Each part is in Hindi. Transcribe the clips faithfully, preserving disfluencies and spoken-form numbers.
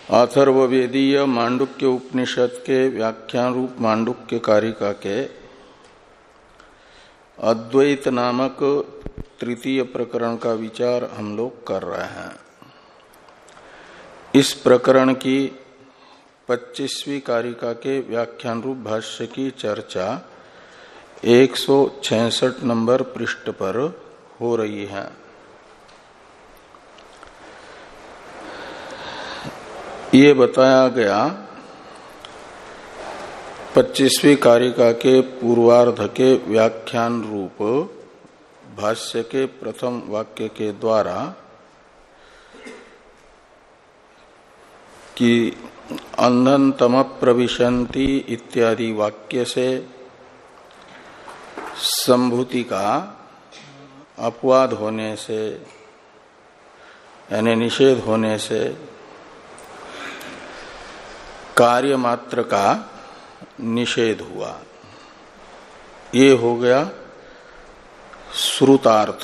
अथर्ववेदीय मांडुक्य उपनिषद के व्याख्यान रूप मांडुक्य कारिका के अद्वैत नामक तृतीय प्रकरण का विचार हम लोग कर रहे हैं। इस प्रकरण की पच्चीसवीं कारिका के व्याख्यान रूप भाष्य की चर्चा एक सौ छियासठ नंबर पृष्ठ पर हो रही है। ये बताया गया पच्चीसवीं कारिका के पूर्वार्ध के व्याख्यान रूप भाष्य के प्रथम वाक्य के द्वारा कि अंधन तम प्रविशन्ति इत्यादि वाक्य से संभूति का अपवाद होने से यानी निषेध होने से कार्य मात्र का निषेध हुआ। ये हो गया श्रुतार्थ।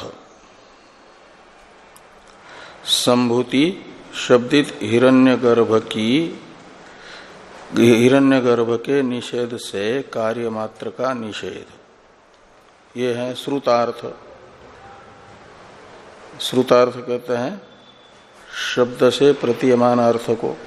संभूति शब्दित हिरण्यगर्भ की हिरण्यगर्भ के निषेध से कार्य मात्र का निषेध, ये है श्रुतार्थ। श्रुतार्थ कहते हैं शब्द से प्रतीयमान अर्थ को।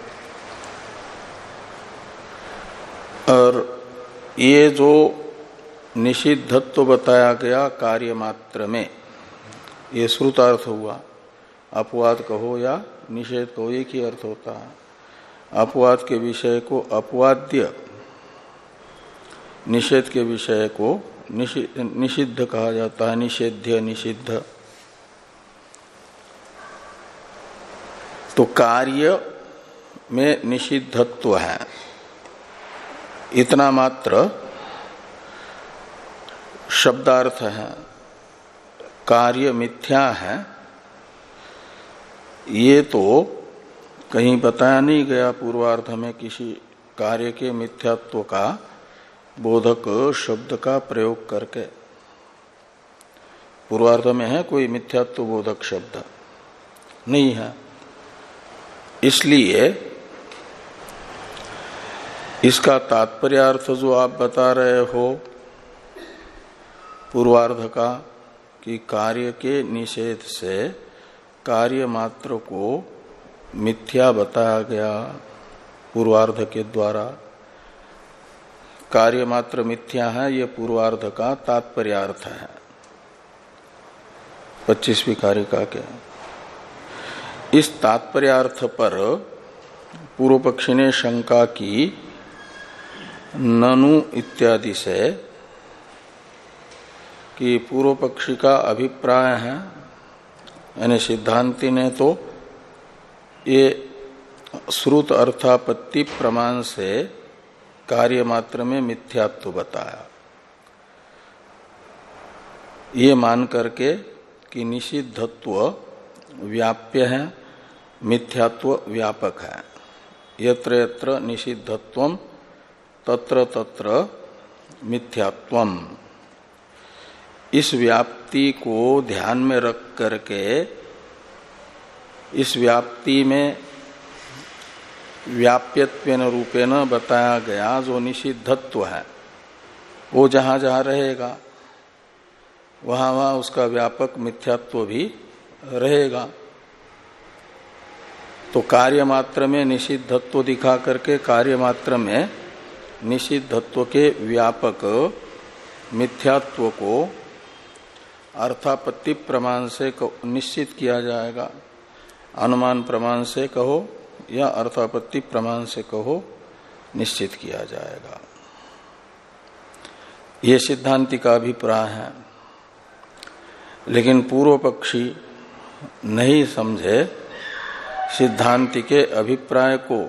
और ये जो निषिद्धत्व बताया गया कार्य मात्र में, ये श्रुतार्थ हुआ। अपवाद कहो या निषेध कहो, एक ही अर्थ होता है। अपवाद के विषय को अपवाद्य, निषेध के विषय को निषिद्ध कहा जाता है। निषेध्य, निषिद्ध। तो कार्य में निषिद्धत्व है, इतना मात्र शब्दार्थ है। कार्य मिथ्या है, ये तो कहीं बताया नहीं गया पूर्वार्ध में किसी कार्य के मिथ्यात्व का बोधक शब्द का प्रयोग करके। पूर्वार्ध में है कोई मिथ्यात्व बोधक शब्द नहीं है। इसलिए इसका तात्पर्यार्थ जो आप बता रहे हो पूर्वार्ध का, कि कार्य के निषेध से कार्य मात्र को मिथ्या बताया गया पूर्वार्ध के द्वारा। कार्य मात्र मिथ्या है, ये पूर्वार्ध का तात्पर्यार्थ है पच्चीसवीं कारिका के। इस तात्पर्यार्थ पर पूर्व पक्षी ने शंका की ननु इत्यादि से, कि पूर्व पक्षी का अभिप्राय है, यानी सिद्धांति ने तो ये श्रुत अर्थापत्ति प्रमाण से कार्य मात्र में मिथ्यात्व बताया, ये मान करके कि निषिद्धत्व व्याप्य है, मिथ्यात्व व्यापक है। यत्र यत्र निषिद्धत्वम तत्र तत्र मिथ्यात्वम। इस व्याप्ति को ध्यान में रख करके इस व्याप्ति में व्याप्यत्वेन रूपेण बताया गया जो निषिद्धत्व है, वो जहां जहां रहेगा वहां वहां उसका व्यापक मिथ्यात्व भी रहेगा। तो कार्य मात्र में निषिद्धत्व दिखा करके कार्य मात्र में निषिद्धत्व के व्यापक मिथ्यात्व को अर्थापत्ति प्रमाण से निश्चित किया जाएगा। अनुमान प्रमाण से कहो या अर्थापत्ति प्रमाण से कहो, निश्चित किया जाएगा। ये सिद्धांति का अभिप्राय है। लेकिन पूर्व पक्षी नहीं समझे सिद्धांति के अभिप्राय को,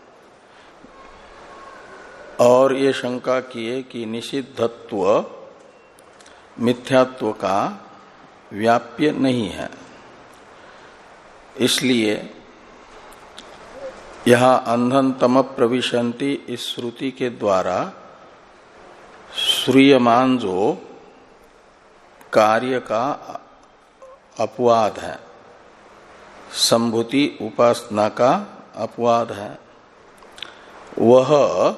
और ये शंका किए कि निषिद्धत्व मिथ्यात्व का व्याप्य नहीं है। इसलिए यहां अंधन तम प्रविशन्ति इस श्रुति के द्वारा श्रूयमान जो कार्य का अपवाद है, संभूति उपासना का अपवाद है। वह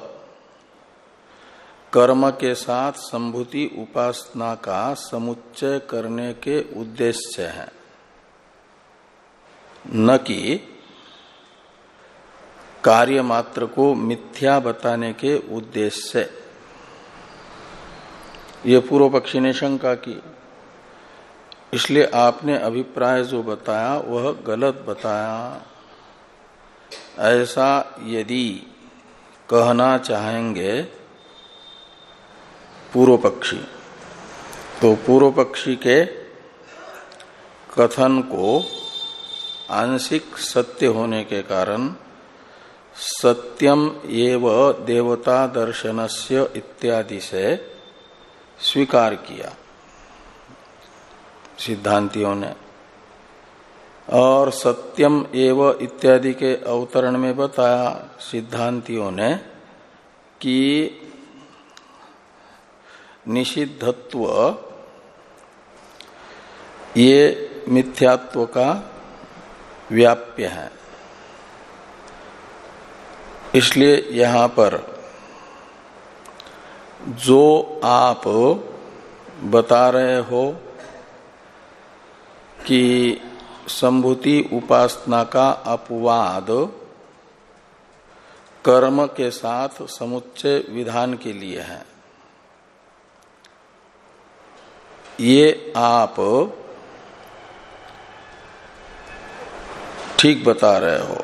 कर्म के साथ संभूति उपासना का समुच्चय करने के उद्देश्य है, न कि कार्य मात्र को मिथ्या बताने के उद्देश्य से। ये पूर्व पक्षी ने शंका की, इसलिए आपने अभिप्राय जो बताया वह गलत बताया। ऐसा यदि कहना चाहेंगे पूर्व पक्षी, तो पूर्व पक्षी के कथन को आंशिक सत्य होने के कारण सत्यम एव देवता दर्शनस्य इत्यादि से स्वीकार किया सिद्धांतियों ने, और सत्यम एव इत्यादि के अवतरण में बताया सिद्धांतियों ने कि निषिद्धत्व ये मिथ्यात्व का व्याप्य है। इसलिए यहां पर जो आप बता रहे हो कि संभूति उपासना का अपवाद कर्म के साथ समुच्चय विधान के लिए है, ये आप ठीक बता रहे हो।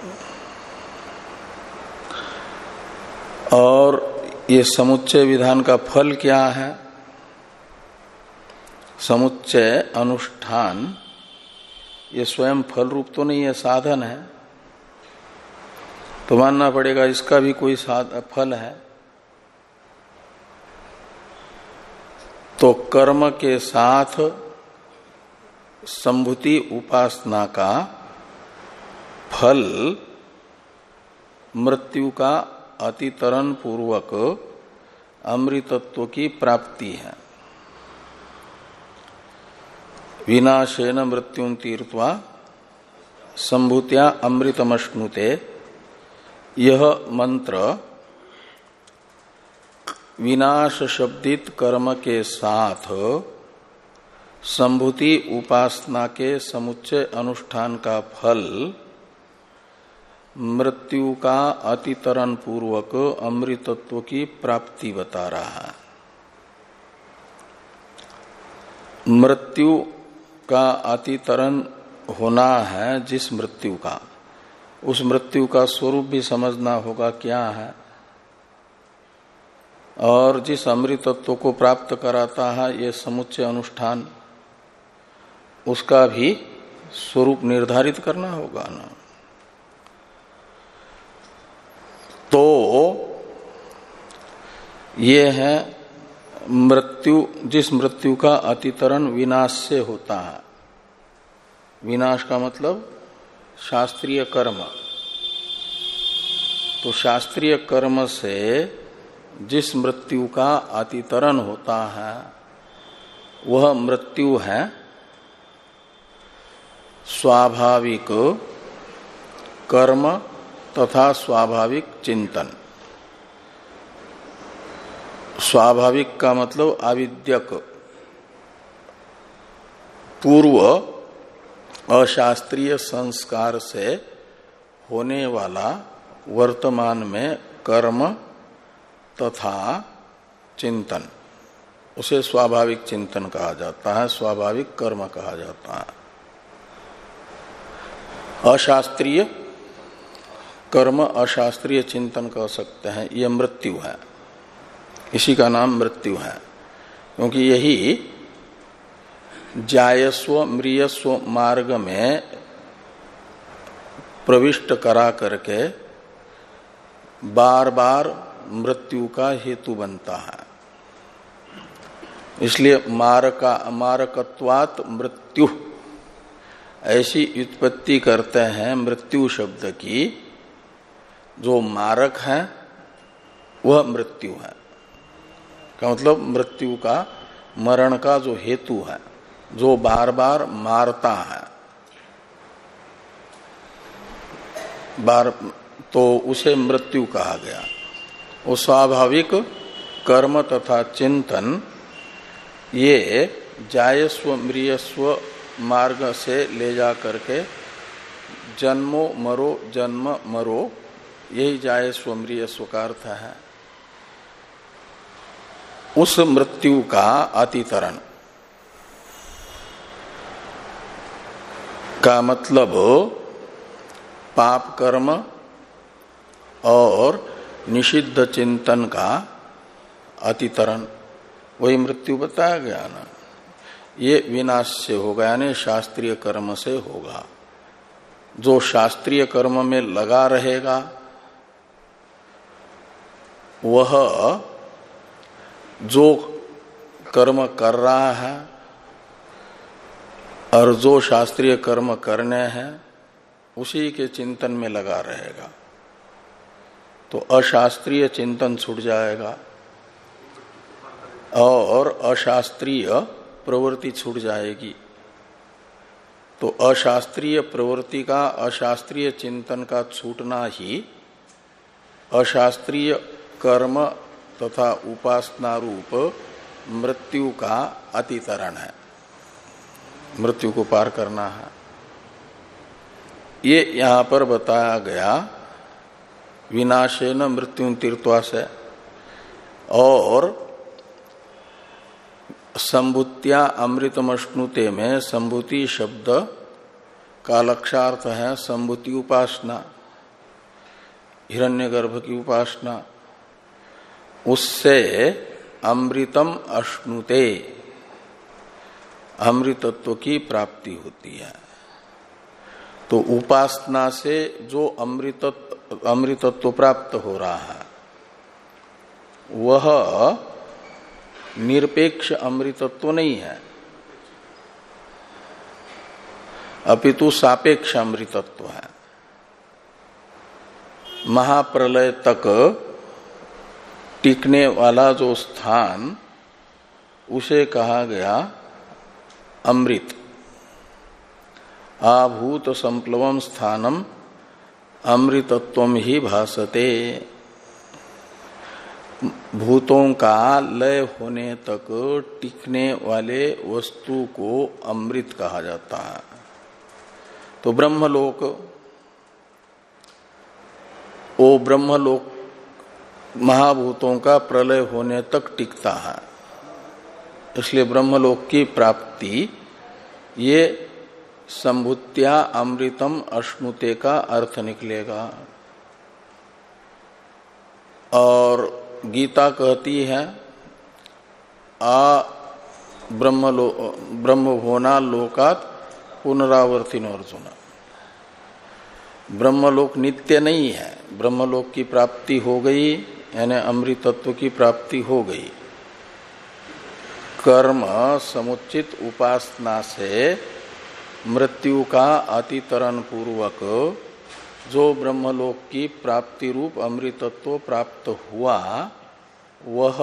और ये समुच्चय विधान का फल क्या है? समुच्चय अनुष्ठान ये स्वयं फल रूप तो नहीं है, साधन है, तो मानना पड़ेगा इसका भी कोई फल है। तो कर्म के साथ संभूति उपासना का फल मृत्यु का अतितरण पूर्वक अमृतत्व की प्राप्ति है। विनाशेन मृत्युं तीर्त्वा संभूत्या अमृतमश्नुते, यह मंत्र विनाश शब्दित कर्म के साथ संभूति उपासना के समुच्चय अनुष्ठान का फल मृत्यु का अतितरण पूर्वक अमृतत्व की प्राप्ति बता रहा है। मृत्यु का अतितरण होना है जिस मृत्यु का, उस मृत्यु का स्वरूप भी समझना होगा क्या है, और जिस अमृतत्व को प्राप्त कराता है ये समुच्चय अनुष्ठान, उसका भी स्वरूप निर्धारित करना होगा ना। तो ये है मृत्यु, जिस मृत्यु का अतितरण विनाश से होता है। विनाश का मतलब शास्त्रीय कर्म, तो शास्त्रीय कर्म से जिस मृत्यु का अतितरण होता है वह मृत्यु है स्वाभाविक कर्म तथा स्वाभाविक चिंतन। स्वाभाविक का मतलब आविद्यक, पूर्व अशास्त्रीय संस्कार से होने वाला वर्तमान में कर्म तथा चिंतन, उसे स्वाभाविक चिंतन कहा जाता है, स्वाभाविक कर्म कहा जाता है। अशास्त्रीय कर्म, अशास्त्रीय चिंतन कह सकते हैं, यह मृत्यु है, इसी का नाम मृत्यु है। क्योंकि यही जायस्व म्रियस्व मार्ग में प्रविष्ट करा करके बार बार मृत्यु का हेतु बनता है। इसलिए मारका मारकत्वात् मृत्यु ऐसी उत्पत्ति करते हैं मृत्यु शब्द की। जो मारक है वह मृत्यु है, का मतलब मृत्यु का, मरण का जो हेतु है, जो बार बार मारता है, बार तो उसे मृत्यु कहा गया। वो स्वाभाविक कर्म तथा चिंतन ये जायस्व म्रियस्व मार्ग से ले जा करके जन्मो मरो जन्म मरो, यही जायस्व म्रियस्व का अर्थ है। उस मृत्यु का अतितरण का मतलब पाप कर्म और निषिद्ध चिंतन का अतितरण, वही मृत्यु बताया गया ना। ये विनाश से होगा, यानी शास्त्रीय कर्म से होगा। जो शास्त्रीय कर्म में लगा रहेगा वह जो कर्म कर रहा है और जो शास्त्रीय कर्म करने हैं उसी के चिंतन में लगा रहेगा, तो अशास्त्रीय चिंतन छूट जाएगा और अशास्त्रीय प्रवृत्ति छूट जाएगी। तो अशास्त्रीय प्रवृत्ति का, अशास्त्रीय चिंतन का छूटना ही अशास्त्रीय कर्म तथा उपासना रूप मृत्यु का अतितरण है, मृत्यु को पार करना है। ये यहां पर बताया गया विनाशेन मृत्यु तीर्थवा से। और संभूत्या अमृतमश्नुते में संभूति शब्द का लक्षार्थ है संभूति उपासना, हिरण्यगर्भ की उपासना। उससे अमृतम अश्नुते, अमृतत्व की प्राप्ति होती है। तो उपासना से जो अमृतत्व अमृतत्व प्राप्त हो रहा है वह निरपेक्ष अमृतत्व नहीं है, अपितु सापेक्ष अमृतत्व है। महाप्रलय तक टिकने वाला जो स्थान उसे कहा गया अमृत। आभूत संप्लवम स्थानम अमृतत्वम ही भासते। भूतों का लय होने तक टिकने वाले वस्तु को अमृत कहा जाता है। तो ब्रह्मलोक, वो ब्रह्मलोक महाभूतों का प्रलय होने तक टिकता है, इसलिए ब्रह्मलोक की प्राप्ति ये संभूत्या अमृतम अश्नुते का अर्थ निकलेगा। और गीता कहती है आ ब्रह्मलो ब्रह्म होना लोकात पुनरावर्तिनो अर्जुन। ब्रह्मलोक नित्य नहीं है, ब्रह्मलोक की प्राप्ति हो गई यानी अमृतत्व की प्राप्ति हो गई। कर्म समुचित उपासना से मृत्यु का अतितरण पूर्वक जो ब्रह्मलोक की प्राप्ति रूप अमृतत्व प्राप्त हुआ वह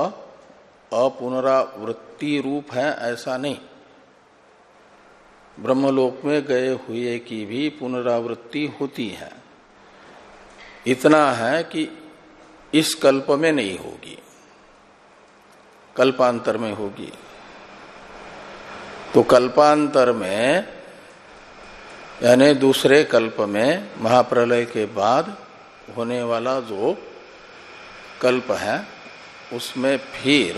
अपुनरावृत्ति रूप है, ऐसा नहीं। ब्रह्मलोक में गए हुए की भी पुनरावृत्ति होती है। इतना है कि इस कल्प में नहीं होगी, कल्पांतर में होगी। तो कल्पांतर में यानी दूसरे कल्प में महाप्रलय के बाद होने वाला जो कल्प है उसमें फिर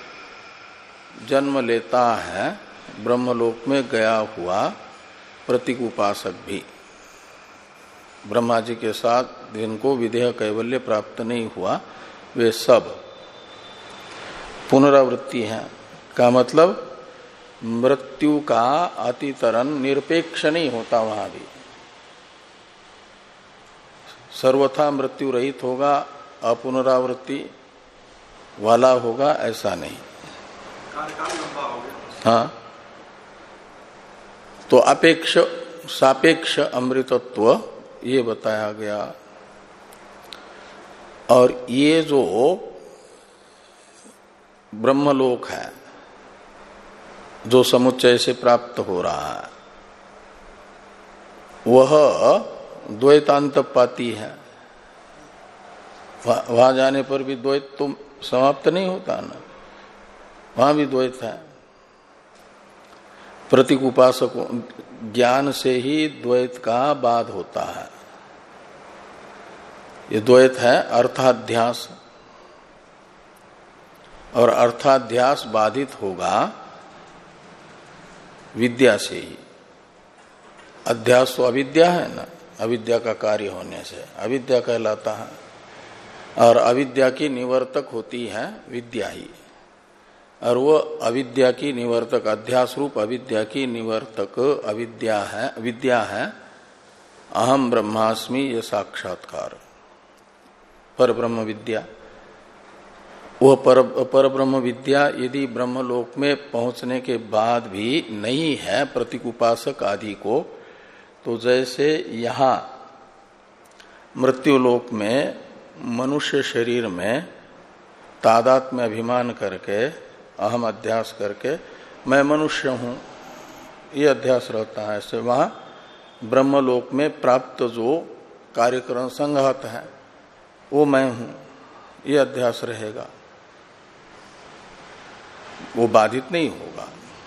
जन्म लेता है ब्रह्मलोक में गया हुआ प्रतीक उपासक भी। ब्रह्मा जी के साथ जिनको विदेह कैवल्य प्राप्त नहीं हुआ वे सब पुनरावृत्ति है। का मतलब मृत्यु का अतितरण निरपेक्ष नहीं होता, वहां भी सर्वथा मृत्यु रहित होगा, अपुनरावृत्ति वाला होगा, ऐसा नहीं। हाँ, तो अपेक्ष सापेक्ष अमृतत्व ये बताया गया। और ये जो ब्रह्मलोक है जो समुच्चय से प्राप्त हो रहा है वह द्वैतांतपाती है। वहां जाने पर भी द्वैत तो समाप्त नहीं होता ना, वहां भी द्वैत है। प्रतीक उपासकों ज्ञान से ही द्वैत का बाध होता है। ये द्वैत है अर्थाध्यास, और अर्थाध्यास बाधित होगा विद्या से ही। अध्यास तो अविद्या है ना, अविद्या का कार्य होने से अविद्या कहलाता है, और अविद्या की निवर्तक होती है विद्या ही, और वो अविद्या की निवर्तक, अध्यास रूप अविद्या की निवर्तक अविद्या है, विद्या है अहम ब्रह्मास्मि ये साक्षात्कार, पर ब्रह्म विद्या। वह पर, पर ब्रह्म विद्या यदि ब्रह्मलोक में पहुंचने के बाद भी नहीं है प्रतीक उपासक आदि को, तो जैसे यहाँ मृत्युलोक में मनुष्य शरीर में तादात्म्य में अभिमान करके, अहम अध्यास करके मैं मनुष्य हूं ये अध्यास रहता है, ऐसे वहां ब्रह्मलोक में प्राप्त जो कार्यक्रम संघात है वो मैं हूं ये अध्यास रहेगा, वो बाधित नहीं होगा।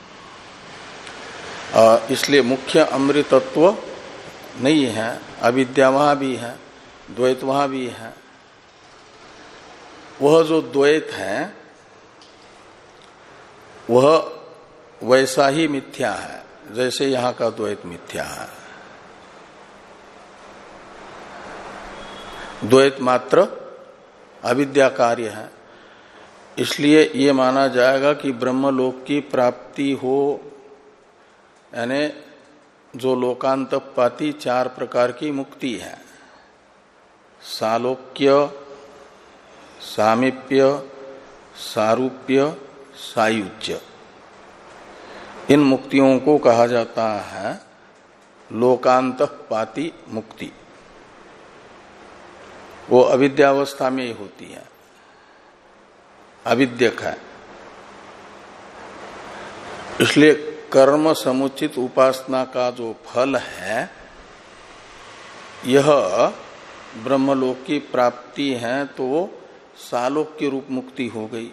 आ, इसलिए मुख्य अमृतत्व नहीं है, अविद्या वहां भी है, द्वैत वहां भी है। वह जो द्वैत है वह वैसा ही मिथ्या है जैसे यहां का द्वैत मिथ्या है। द्वैत मात्र अविद्या कार्य है, इसलिए ये माना जाएगा कि ब्रह्मलोक की प्राप्ति हो, यानी जो लोकांतपाती चार प्रकार की मुक्ति है, सालोक्य, सामीप्य, सारूप्य, सायुज्य, इन मुक्तियों को कहा जाता है लोकांतपाती मुक्ति। वो अविद्यावस्था में ही होती है, अविद्यक है। इसलिए कर्म समुचित उपासना का जो फल है यह ब्रह्मलोक की प्राप्ति है, तो सालोक्य रूप मुक्ति हो गई।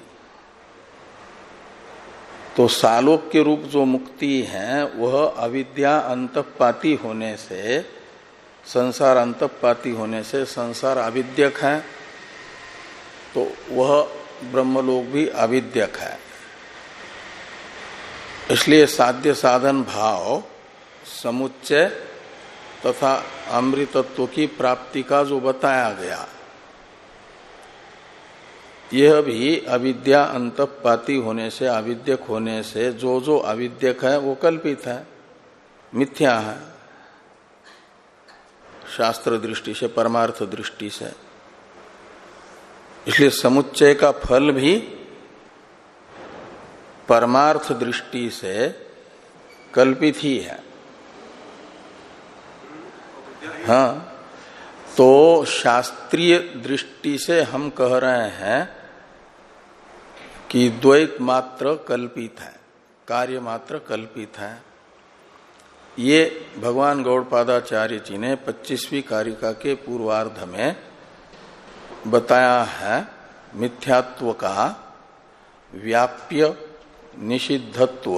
तो सालोक्य रूप जो मुक्ति है वह अविद्या अंतःपाती होने से, संसार अंतःपाती होने से संसार अविद्यक है, तो वह ब्रह्मलोक भी अविद्यक है। इसलिए साध्य साधन भाव समुच्चय तथा अमृतत्व की प्राप्ति का जो बताया गया, यह भी अविद्या अंतःपाती होने से, अविद्यक होने से जो जो अविद्यक है वो कल्पित है, मिथ्या है शास्त्र दृष्टि से, परमार्थ दृष्टि से। इसलिए समुच्चय का फल भी परमार्थ दृष्टि से कल्पित ही है। हाँ, तो शास्त्रीय दृष्टि से हम कह रहे हैं कि द्वैत मात्र कल्पित है, कार्य मात्र कल्पित है। ये भगवान गौड़पादाचार्य जी ने पच्चीसवीं कारिका के पूर्वार्ध में बताया है। मिथ्यात्व का व्याप्य निषिद्धत्व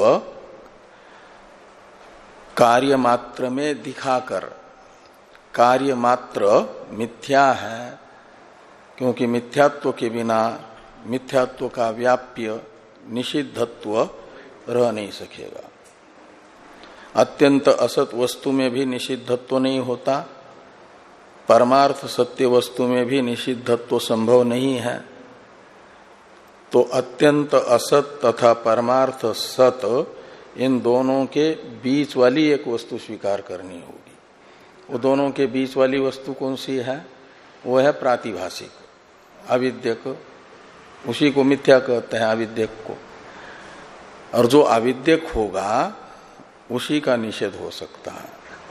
कार्य मात्र में दिखाकर, कार्य मात्र मिथ्या है, क्योंकि मिथ्यात्व के बिना मिथ्यात्व का व्याप्य निषिद्धत्व रह नहीं सकेगा। अत्यंत असत वस्तु में भी निषिद्धत्व नहीं होता, परमार्थ सत्य वस्तु में भी निषिद्धत्व संभव नहीं है। तो अत्यंत असत तथा परमार्थ सत, इन दोनों के बीच वाली एक वस्तु स्वीकार करनी होगी। वो दोनों के बीच वाली वस्तु कौन सी है? वो है प्रातिभाषिक, अविद्यक। उसी को मिथ्या कहते हैं, अविद्यक को। और जो अविद्यक होगा उसी का निषेध हो सकता है,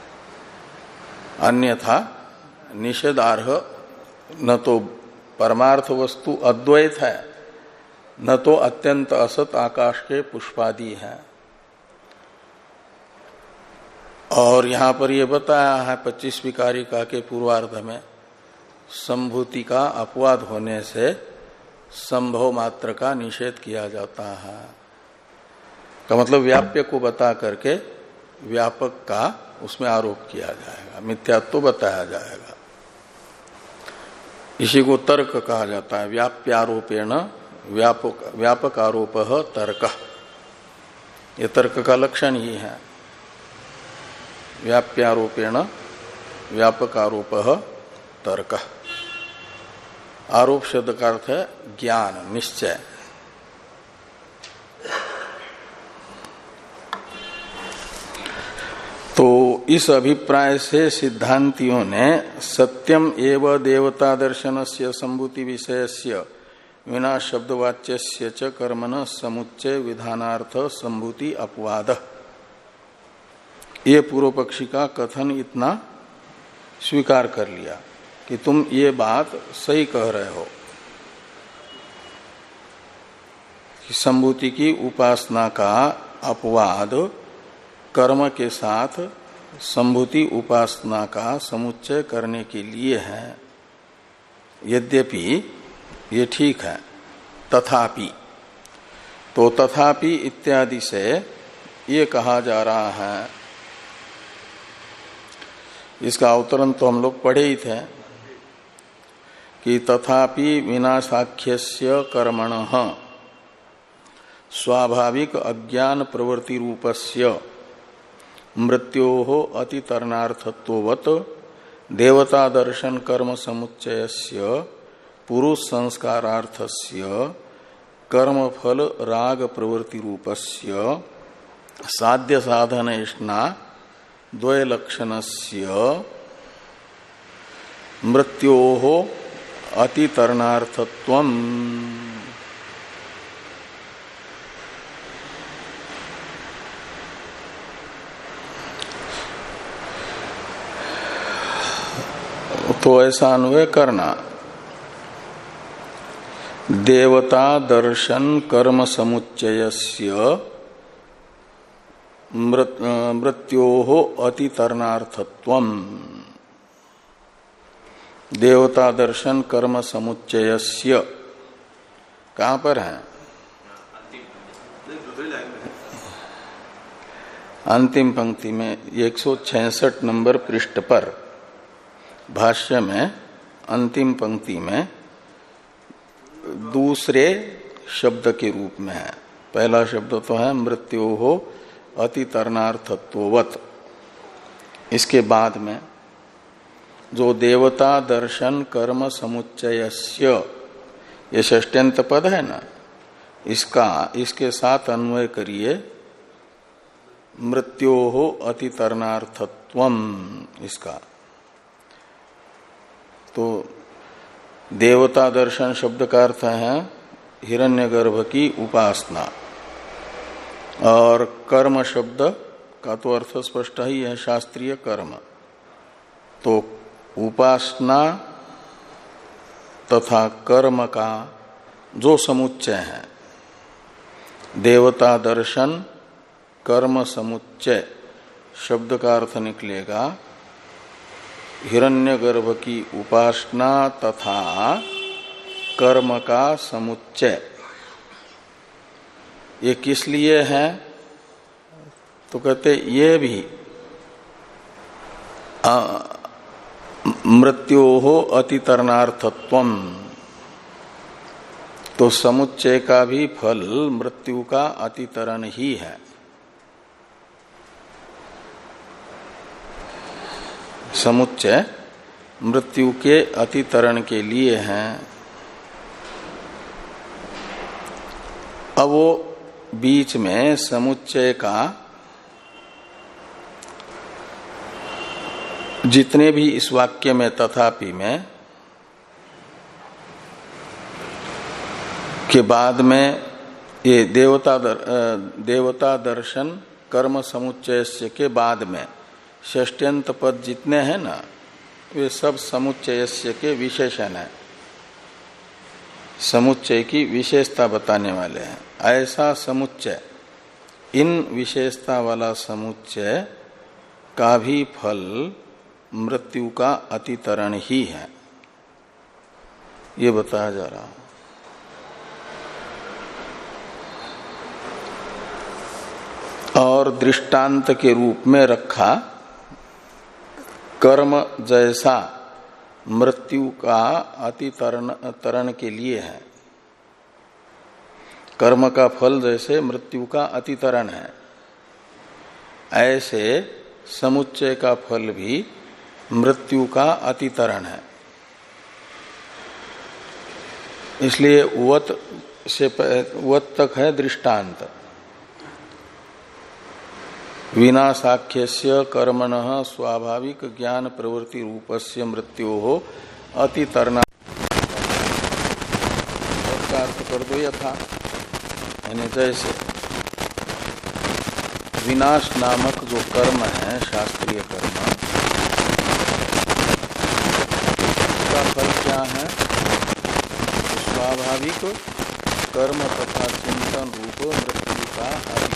अन्यथा निषेधार्ह न तो परमार्थ वस्तु अद्वैत है, न तो अत्यंत असत आकाश के पुष्पादि है। और यहां पर यह बताया है पच्चीसवीं कारिका के पूर्वार्ध में संभूति का अपवाद होने से संभव मात्र का निषेध किया जाता है। का मतलब व्याप्य को बता करके व्यापक का उसमें आरोप किया जाएगा, मिथ्यात्व बताया जाएगा। इसी को तर्क कहा जाता है। व्याप्यारोपेण व्यापक व्यापक आरोप तर्क, ये तर्क का लक्षण ही है। व्याप्यारोपेण व्यापक आरोप तर्क। आरोप शब्द का अर्थ है ज्ञान, निश्चय। तो इस अभिप्राय से सिद्धांतियों ने सत्यम एव देवता दर्शनस्य संभूति विषयस्य विना शब्दवाच्यस्य च कर्मण समुच्चय विधानार्थ संभूति अपवाद, ये पूर्व पक्षी का कथन इतना स्वीकार कर लिया कि तुम ये बात सही कह रहे हो कि संभूति की उपासना का अपवाद कर्म के साथ संभूति उपासना का समुच्चय करने के लिए है। यद्यपि ये ठीक है, तथापि, तो तथापि इत्यादि से ये कहा जा रहा है, इसका अवतरण तो हम लोग पढ़े ही थे कि तथापि विनाशाख्यस्य कर्मणः स्वाभाविक अज्ञान प्रवृत्ति रूपस्य मृत्योः अतितरणार्थत्ववत् देवता दर्शन कर्म समुच्चयस्य पुरुष संस्कारार्थस्य कर्मफल राग प्रवृत्ति रूपस्य साध्य साधनेष्णा द्वय लक्षणस्य मृत्योः अतितरणार्थत्वम्। तो ऐसा अन्वय करना। देवता दर्शन कर्म समुच्चयस्य मृत्योः अतितरणार्थत्वम्। देवता दर्शन कर्म समुच्चयस्य कहां पर है? अंतिम पंक्ति में एक सौ छियासठ नंबर पृष्ठ पर भाष्य में अंतिम पंक्ति में दूसरे शब्द के रूप में है। पहला शब्द तो है मृत्योः अतितरणार्थत्ववत्। इसके बाद में जो देवता दर्शन कर्म समुच्चयस्य, ये षष्ट्यंत पद है ना, इसका इसके साथ अन्वय करिए मृत्योः अतितरणार्थत्वम्। इसका तो देवता दर्शन शब्द का अर्थ है हिरण्यगर्भ की उपासना, और कर्म शब्द का तो अर्थ स्पष्ट ही है, शास्त्रीय कर्म। तो उपासना तथा कर्म का जो समुच्चय है, देवता दर्शन कर्म समुच्चय शब्द का अर्थ निकलेगा हिरण्यगर्भ की उपासना तथा कर्म का समुच्चय। ये किस लिए है? तो कहते ये भी मृत्योः अतितरणार्थत्वम्। तो समुच्चय का भी फल मृत्यु का अतितरण ही है। समुच्चय मृत्यु के अतितरण के लिए हैं। अब वो बीच में समुच्चय का जितने भी इस वाक्य में तथापि में के बाद में ये देवता दर, देवता दर्शन कर्म समुच्चय के बाद में षष्ट्यंत पद जितने हैं ना, वे सब समुच्चयस्य के विशेषण है, समुच्चय की विशेषता बताने वाले हैं। ऐसा समुच्चय, इन विशेषता वाला समुच्चय का भी फल मृत्यु का अतितरण ही है। ये बताया जा रहा है। और दृष्टांत के रूप में रखा कर्म जैसा मृत्यु का अतितरण तरण के लिए है। कर्म का फल जैसे मृत्यु का अतितरण है, ऐसे समुच्चय का फल भी मृत्यु का अतितरण है। इसलिए वत से वत तक है दृष्टांत। विनाशाख्यस्य कर्मणः स्वाभाविक ज्ञान प्रवृत्ति रूपस्य मृत्योः अतितरणा का अर्थ कर दो यथा, यानी जैसे विनाश नामक जो कर्म है, शास्त्रीय कर्म, उसका फल क्या है? स्वाभाविक कर्म तथा चिंतन रूप मृत्यु का अतितरण।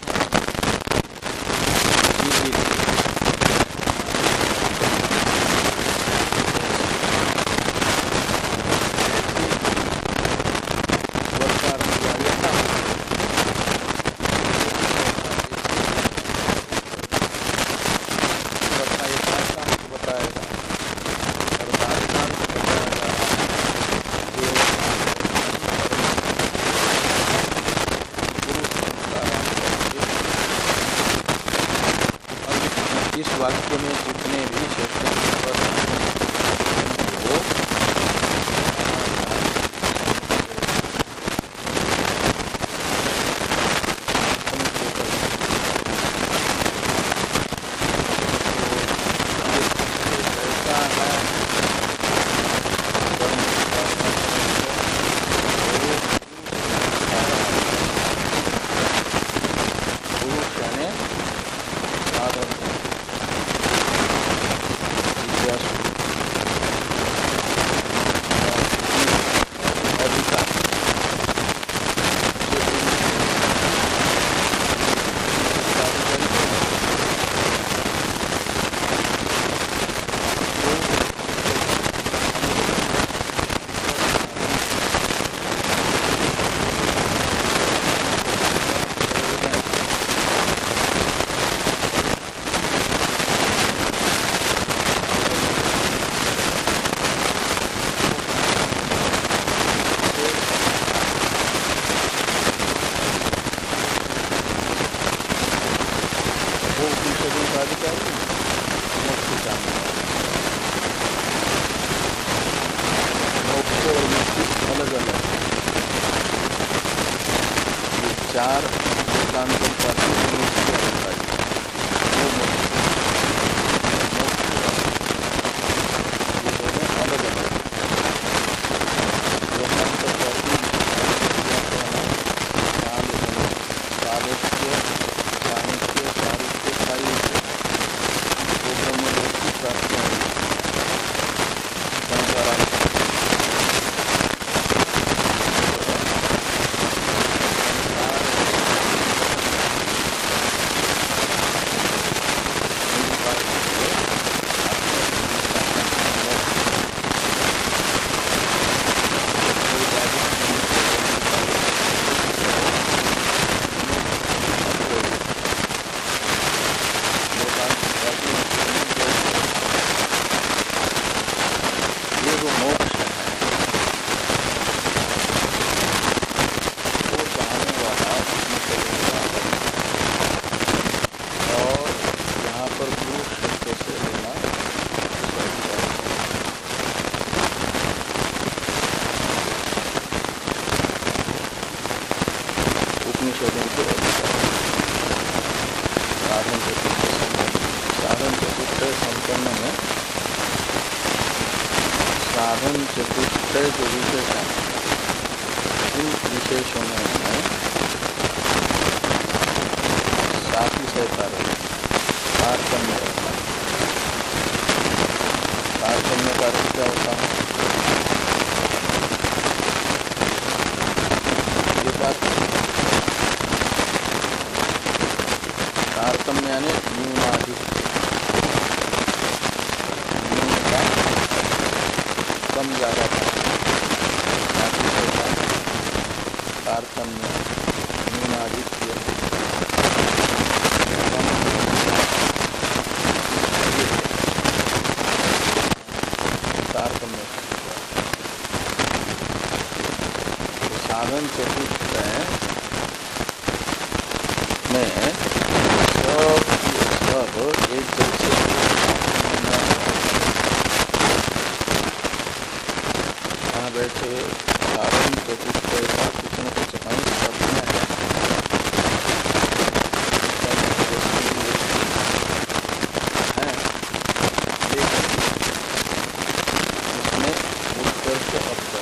इस वाक्य में जितने भी क्षेत्र वो चार दृष्टांतों का अलग अलग साधन चतुष्टय जो विशेष है, इन विशेषों में साथ ही सहता रहे तारतम्य रहता है। तारतम्य का अर्थ क्या होता है? ये बात तारतम्य यानी न्यूनाधिक, न्यूनता कम ज्यादा था। तारतम्य न्यूनाधिक्य तारतम्य साधन चतुष्ट में सब सब एक जैसे यहाँ बैठे साधन चतुष्ट का कुछ न कुछ अंश सब में है, उसमें उत्कर्ष अवसर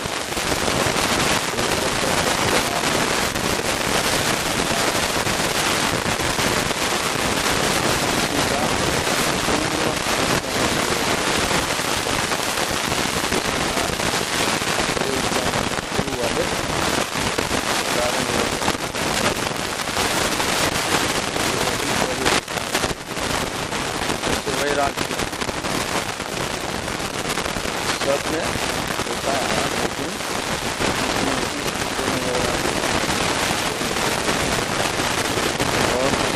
सब में होता है, लेकिन और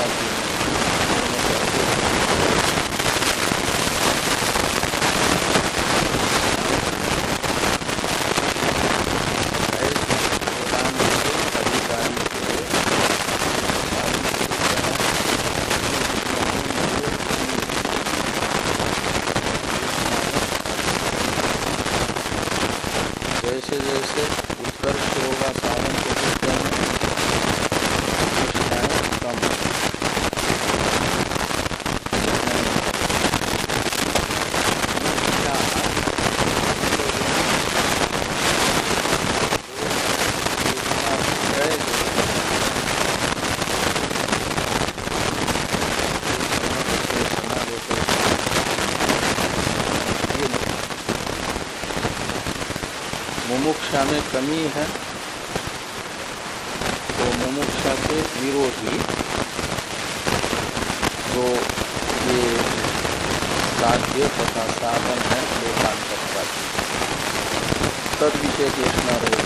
जैसे जैसे उत्कर्ष होगा साधन चतुष्ट में कम मुमुक्षा में कमी है तो मुमुक्षा के विरोधी जो ये साध्य तथा साधन है लोकांतर का तद विषय देशना रहे।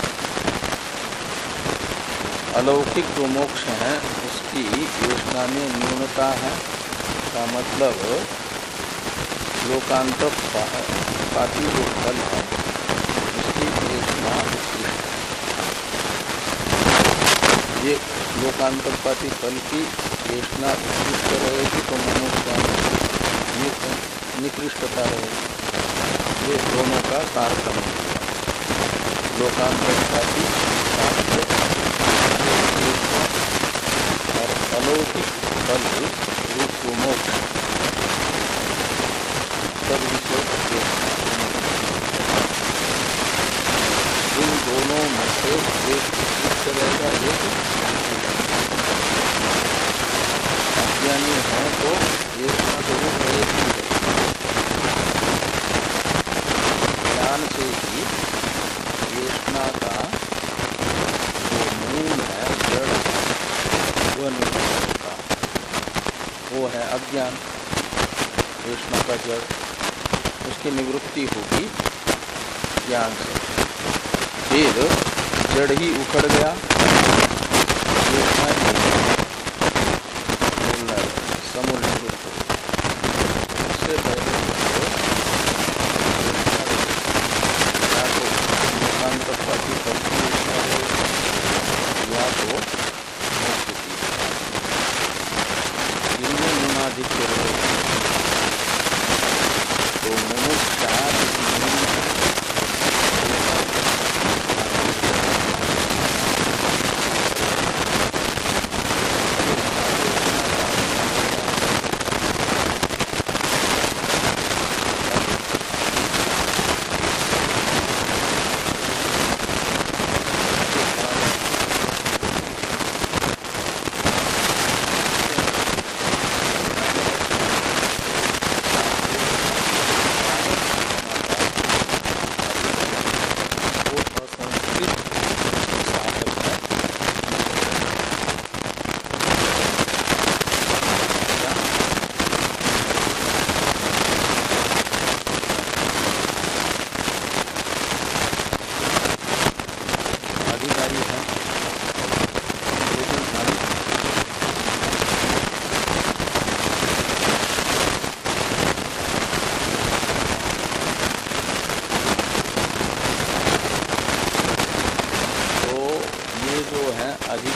अलौकिक जो मोक्ष है उसकी योजना में न्यूनता है का मतलब लोकांतर पाती जो फल है ये लोकांतरपाती फल की चेष्टा उत्कृष्ट रहेगी तो मनुष्य निकृष्टता रहेगी। ये दोनों का तारतम्य लोकांतरपाती और अलौकिक फल रूप मोक्ष तद विषय इन दोनों में से एक उत्कृष्ट रहेगा, एक अज्ञानी है तो एक न जरूर रहेगी। ज्ञान से ही चेष्टा का जो मूल है जड़ वो नहीं होता, वो है अज्ञान। चेष्टा का जड़ उसकी निवृत्ति होगी ज्ञान से, फिर जड़ ही उखड़ गया समूल निवृत्त उससे पहले या तो लोकांतरपाती फल या तो इनमें न्यूनाधिक्य रहेगा तो मुमुक्षा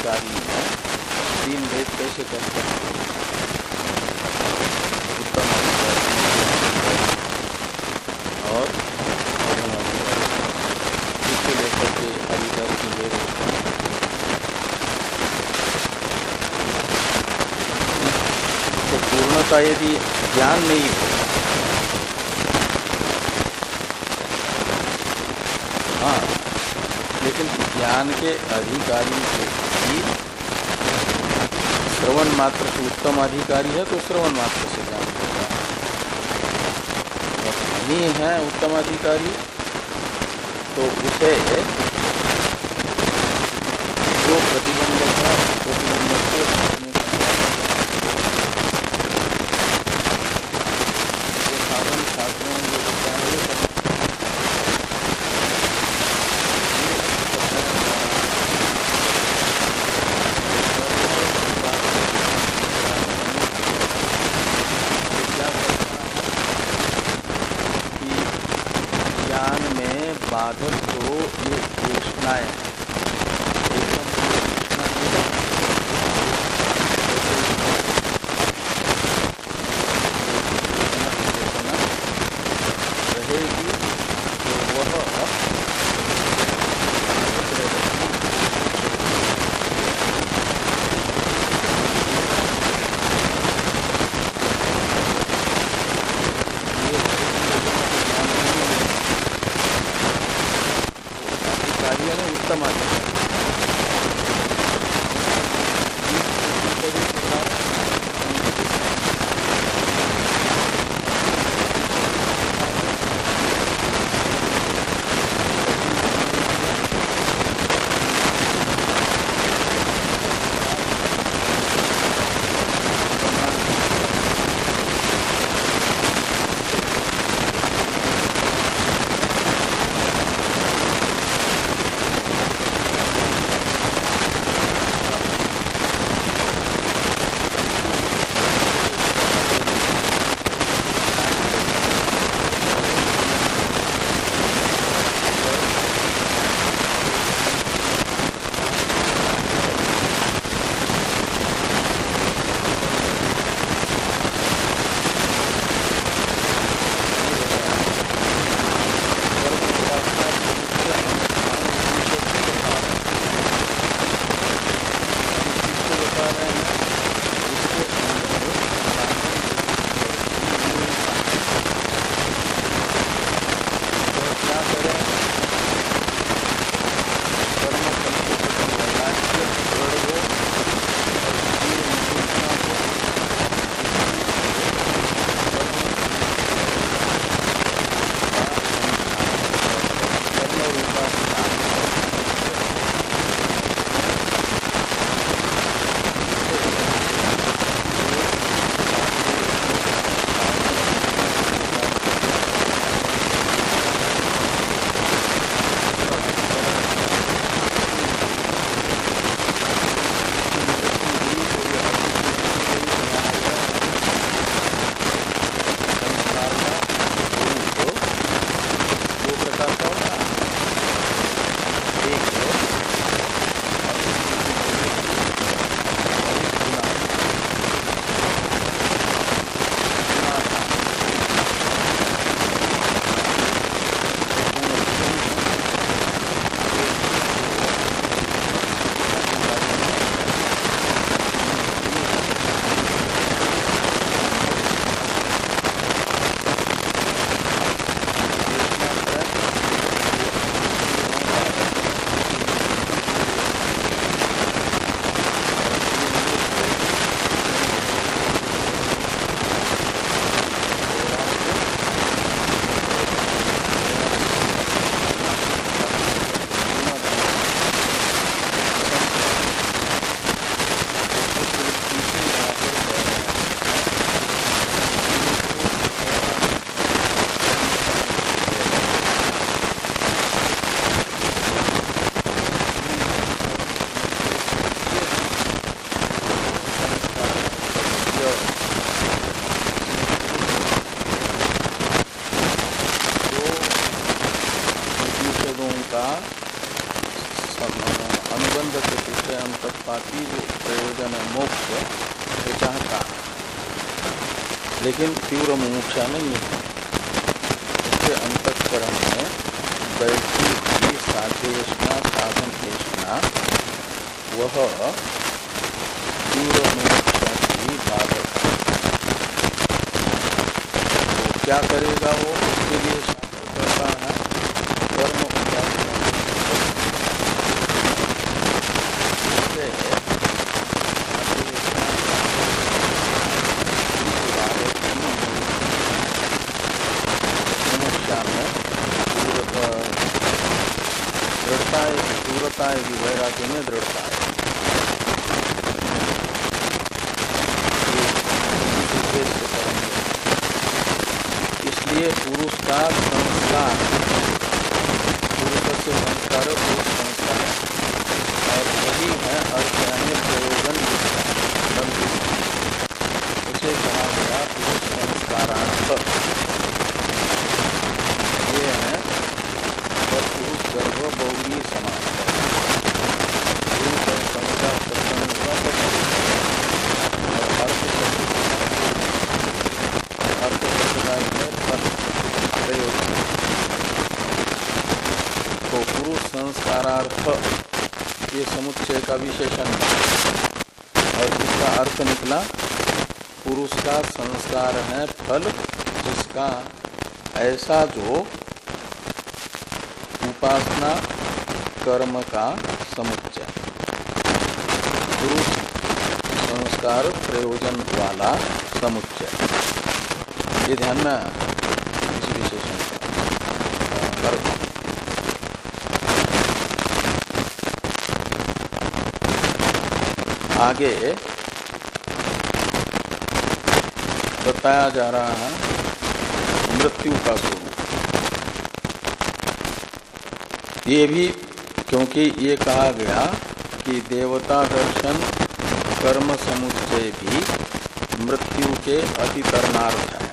अधिकारी है, तीन भेद कैसे करते हैं? उत्तम अधिकारी और अधम अधिकारी, इसको लेकर के अधिकारी की भेद होता है। तो पूर्णता यदि ज्ञान नहीं हो, हाँ, लेकिन ज्ञान के अधिकारी से भी श्रवण मात्र से उत्तम अधिकारी है तो श्रवण मात्र से ज्ञान होता है। और नहीं है उत्तम अधिकारी तो उसे जो प्रतिबंधक है प्रतिबंधक को साधन शास्त्रों में जो होता है बाधक जो ये चेष्टाएं रहेगी तो वह उत्तम अधिकारी अनुबंध संबंध के विषय अंतपाती प्रयोजन मोक्ष ये चाहता, लेकिन तीव्र मुमुक्षा नहीं है। इसके अंतःकरण में बैठी हुई साधेष्णा साधन कृष्णा वह तीव्र मुमुक्षा की बाधक है। तो क्या करेगा वो? उसके लिए शास्त्र करता है कर्म उपासना। दृढ़ता है, तीव्रता है कि वैराग्य में दृढ़ता है। इसलिए पुरुष का संस्कार, पुरुष से संस्कार पुरुष संस्कार और वही है अर्थ यानी प्रयोजन उसे कहा गया पुरुष संस्कारार्थ। ये है पुरुष गर्भ बहुली समाज पुरुष संस्कार अर्थ प्रयोजन। तो पुरुष संस्कारार्थ ये समुच्चय का विशेषण है और इसका अर्थ निकला पुरुष का संस्कार है फल, जिसका ऐसा जो उपासना कर्म का समुच्चय पुरुष संस्कार प्रयोजन वाला समुच्चय। ये ध्यान में इस विशेषण का अर्थ। आगे बताया जा रहा है मृत्यु का स्वरूप। ये भी क्योंकि ये कहा गया कि देवता दर्शन कर्म समुच्चय भी मृत्यु के अतितरणार्थ है।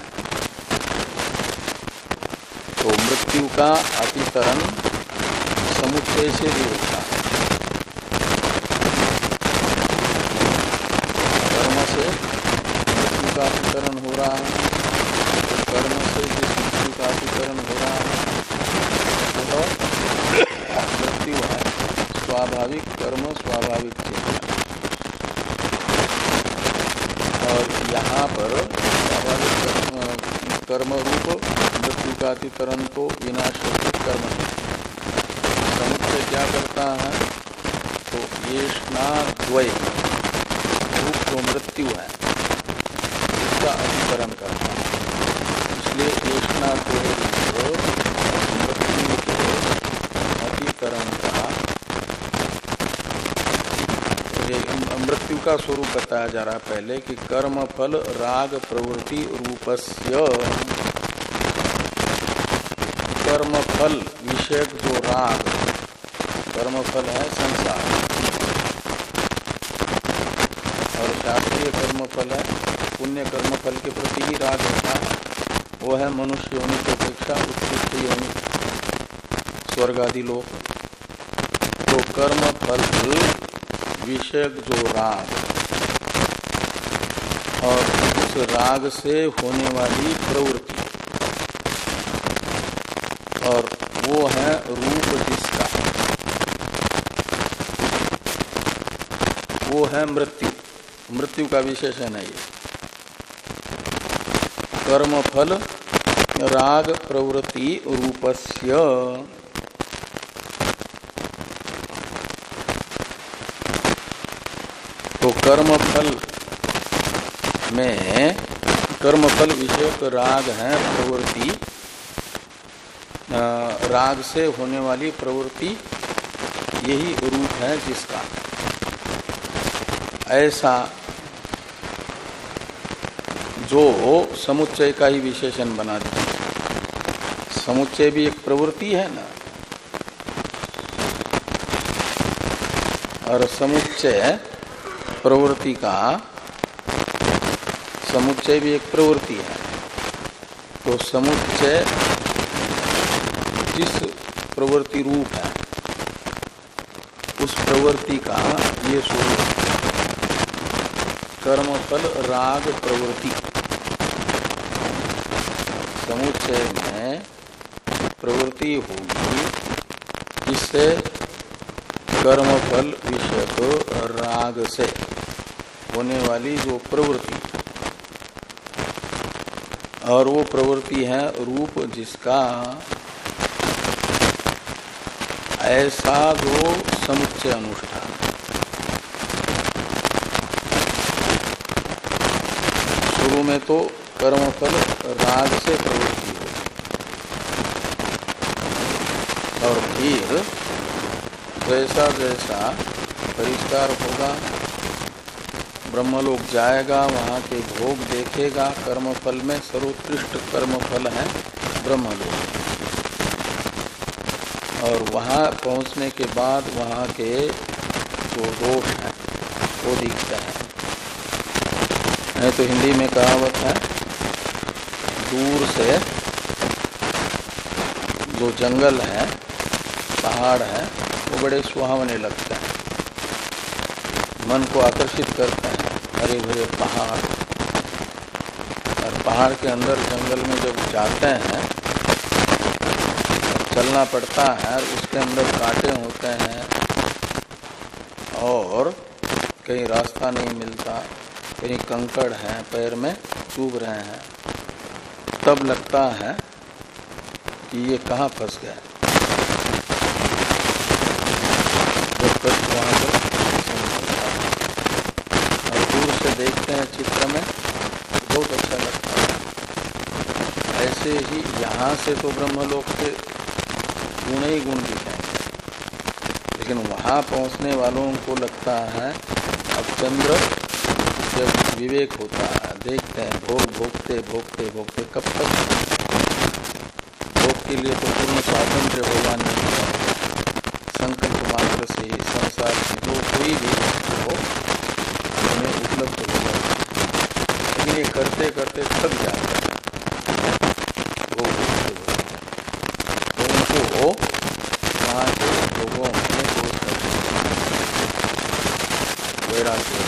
तो मृत्यु का अतितरण समुच्चय से भी होता है। कर्म से मृत्यु का अतितरण हो रहा है, तो कर्म से जिस मृत्यु का अतितरण हो रहा है वह मृत्यु है। स्वाभाविक कर्म स्वाभाविक चेतना। और यहाँ पर स्वाभाविक कर्म रूप मृत्यु का अतितरण तो विनाशरहित कर्म है। समुच्चय क्या करता है? तो येष्णा द्वय रूप जो मृत्यु है इसका अतितरण करता है। इसलिए येष्णा द्वय रूप मृत्यु के अतितरण का मृत्यु का स्वरूप बताया जा रहा है पहले कि कर्म फल राग प्रवृत्ति रूपस्य। कर्म फल विषयक जो राग, कर्म फल है संसार और शास्त्रीय कर्म फल है पुण्य कर्म फल के प्रति ही राग होता है। वो है मनुष्य योनि की अपेक्षा उत्कृष्ट योनि स्वर्ग आदि लोक। तो कर्म फल विषयक जो राग और उस राग से होने वाली प्रवृत्ति और वो है रूप जिसका, वो है मृत्यु। मृत्यु का विशेषण है ये। कर्म फल राग प्रवृत्ति रूपस्य। तो कर्मफल में कर्मफल विषयक राग है प्रवृत्ति, राग से होने वाली प्रवृत्ति यही रूप है जिसका। ऐसा जो समुच्चय का ही विशेषण बना दिया। समुच्चय भी एक प्रवृत्ति है ना, और समुच्चय प्रवृत्ति का समुच्चय भी एक प्रवृत्ति है। तो समुच्चय जिस प्रवृत्ति रूप है उस प्रवृत्ति का ये स्वरूप कर्मफल राग प्रवृत्ति। समुच्चय में प्रवृत्ति होगी, इससे कर्मफल विषयक राग से होने वाली जो प्रवृत्ति, और वो प्रवृत्ति है रूप जिसका ऐसा जो समुच्चय अनुष्ठान। शुरू में तो कर्मफल राग से प्रवृत्ति होगी, और फिर जैसा जैसा परिष्कार होगा, ब्रह्मलोक जाएगा, वहाँ के भोग देखेगा, कर्मफल में सर्वोत्कृष्ट कर्मफल है ब्रह्मलोक, और वहाँ पहुँचने के बाद वहाँ के जो दोष हैं वो दिखते हैं। नहीं तो हिंदी में कहावत है, दूर से जो जंगल है, पहाड़ है, वो बड़े सुहावने लगते हैं, मन को आकर्षित करते हैं, हरे भरे पहाड़। और पहाड़ के अंदर जंगल में जब जाते हैं, चलना पड़ता है, उसके अंदर कांटे होते हैं और कहीं रास्ता नहीं मिलता, कहीं कंकड़ हैं, पैर में चुभ रहे हैं, तब लगता है कि ये कहाँ फंस गया। जब तक वहाँ पर और दूर से देखते हैं चित्र में, बहुत अच्छा लगता है। ऐसे ही यहाँ से तो ब्रह्मलोक के गुण ही गुण दिखेंगे, लेकिन वहाँ पहुँचने वालों को लगता है अब चंद्र जब विवेक होता है, देखते हैं भोग भोगते भोगते भोगते कब तक। भोग के लिए तो पूर्ण स्वातंत्र भगवान ने दिया, संकल्प मात्र से ही संसार जो कोई भी हो हमें उपलब्ध हो जाए, लेकिन ये करते करते थक जाते हैं भोग भोगते भोगते, तो उनको वहाँ के लोगों में दोष वैराग्य।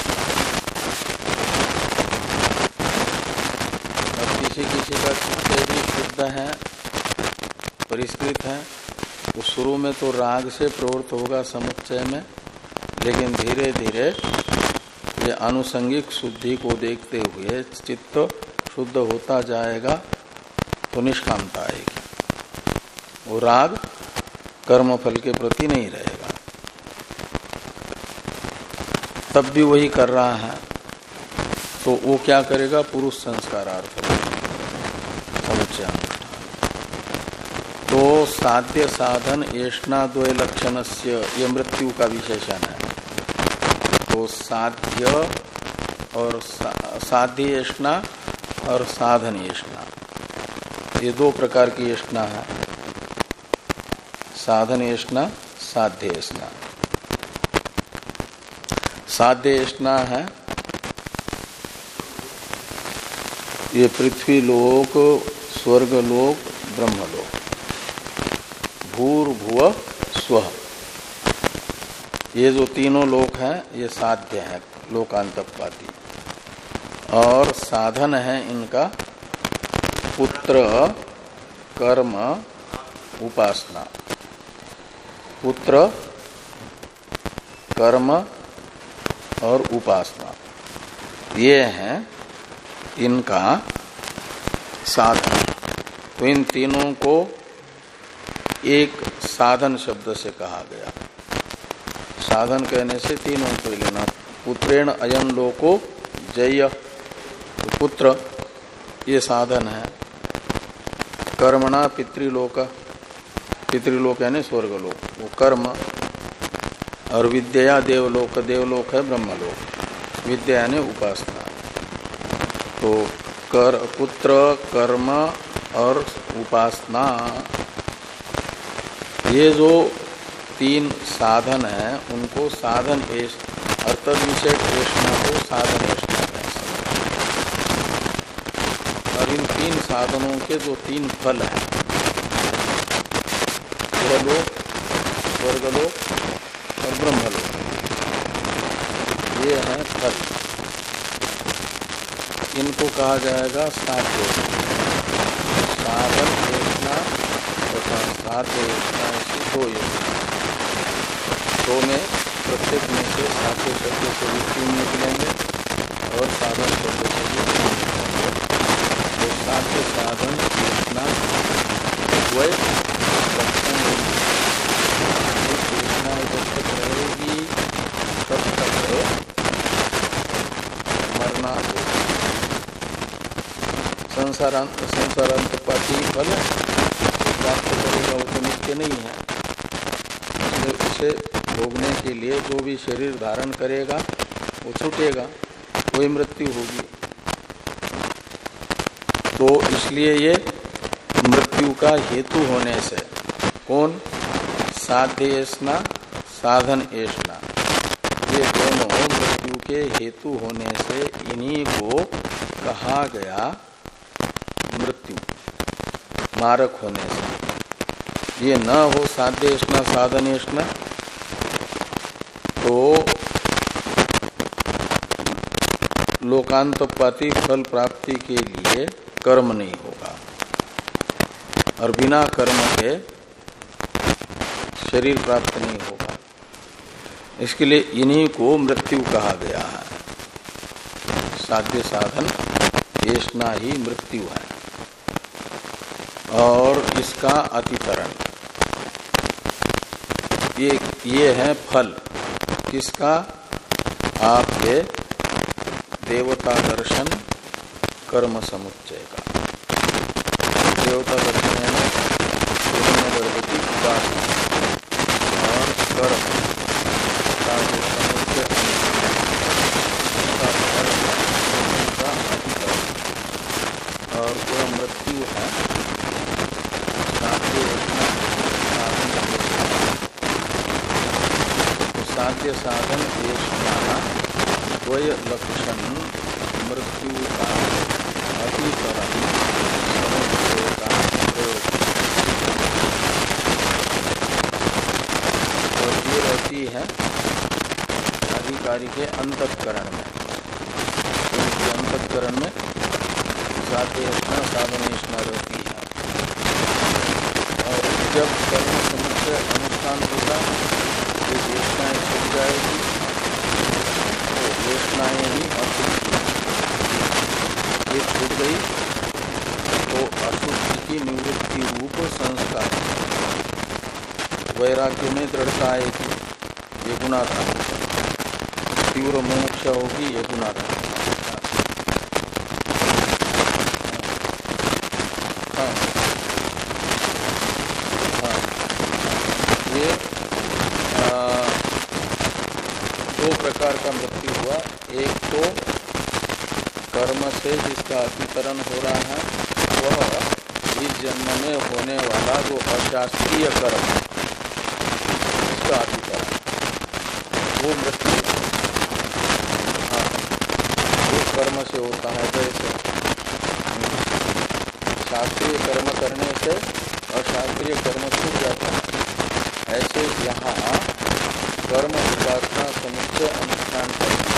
किसी किसी का चित्त भी शुद्ध है, परिष्कृत है, वो शुरू में तो राग से प्रवृत्त होगा समुच्चय में, लेकिन धीरे धीरे ये आनुषंगिक शुद्धि को देखते हुए चित्त शुद्ध होता जाएगा, तो निष्कामता आएगी। वो राग कर्मफल के प्रति नहीं रहेगा। तब भी वही कर रहा है, तो वो क्या करेगा, पुरुष संस्कारार्थ समुच्चय अनुष्ठान। तो साध्य साधन एष्णाद्वय लक्षणस्य ये मृत्यु का विशेषण है। तो साध्य और सा, साध्य एष्णा और साधन एष्णा, ये दो प्रकार की एष्णा है। साधन एष्णा, साध्य एष्णा। साध्य एष्णा है ये पृथ्वी लोक, स्वर्ग लोक, ब्रह्मलोक, भूर्भुव स्वः, ये जो तीनों लोक हैं ये साध्य है लोकांतपाती, और साधन है इनका पुत्र, कर्म, उपासना। पुत्र, कर्म और उपासना, ये हैं इनका साधन। तो इन तीनों को एक साधन शब्द से कहा गया। साधन कहने से तीनों को लेना। पुत्रेण अयम लोको जय, तो पुत्र ये साधन है। कर्मणा पितृलोक, पितृलोक यानी स्वर्गलोक, वो कर्म। और विद्या देवलोक, देवलोक है ब्रह्मलोक, विद्या यानी उपासना। तो कर पुत्र, कर्म और उपासना, ये जो तीन साधन हैं उनको साधन एश अर्थात विषय एष्णा को साधन एष्णा कह सकते हैं। और इन तीन साधनों के जो तीन फल हैं, स्वर्गलोक, स्वर्गलोक और ब्रह्मलोक, ये है फल। इनको कहा जाएगा साध्य। साधन योजना तथा साध्य योजना, ऐसी दो योजना। दो में प्रत्येक में से साध्य शब्द से भी तीन निकलेंगे और साधन शब्द से भी तीन निकलेंगे। तो साध्य साधन योजना वह लक्षण योजना जब तक रहेगी तब तक मरना होगा। संसारांत संसारांतपाती फल प्राप्त करेगा, वो तो नित्य नहीं है। उसे भोगने के लिए जो भी शरीर धारण करेगा वो छूटेगा, वही मृत्यु होगी। तो इसलिए ये मृत्यु का हेतु होने से, कौन? साध्य ऐसना, साधन ऐसना, ये दोनों मृत्यु के हेतु होने से इन्हीं को कहा गया मृत्यु, मारक होने से। ये न हो साध्येष्णा साधनेष्णा तो लोकांतपाती फल प्राप्ति के लिए कर्म नहीं होगा, और बिना कर्म के शरीर प्राप्त नहीं होगा। इसके लिए इन्हीं को मृत्यु कहा गया है। साध्य साधन ऐष्णा ही मृत्यु है। और इसका अतितरण, ये ये है फल किसका? आपके देवता दर्शन कर्म समुच्चय का। देवता दर्शन है गर्भवती उपासना और कर्म का जो समुच्चय का अतितरण, और वह मृत्यु है। साध्य साधन ऐष्णा द्वय लक्षण मृत्यु का अतितरण समुच्चय का प्रयोग। और ये रहती है अधिकारी के अंतःकरण में। उनके अंतःकरण में साध्य ऐष्णा साधन ऐष्णा रहती है। और जब कर्म समुच्चय अनुष्ठान होगा तो ऐष्णाएं छूट जाएगी, तो ऐष्णाएं ही अशुद्धि, ये छूट गई तो अशुद्धि की निवृत्ति रूप संस्कार, वैराग्य में दृढ़ता आएगी, ये गुणाधार। तीव्र मोक्ष होगी, ये गुणाधार। हाँ हाँ, ये दो प्रकार का मृत्यु हुआ। एक तो कर्म से जिसका अतितरण हो रहा है, वह इस जन्म में होने वाला जो अशास्त्रीय कर्म है उसका अतितरण, वो मृत्यु। हाँ, वो कर्म से होता है। जैसे शास्त्रीय कर्म करने से अशास्त्रीय कर्म छूट जाता है, ऐसे यहाँ कर्म उपासना समुच्चय अनुष्ठान करना,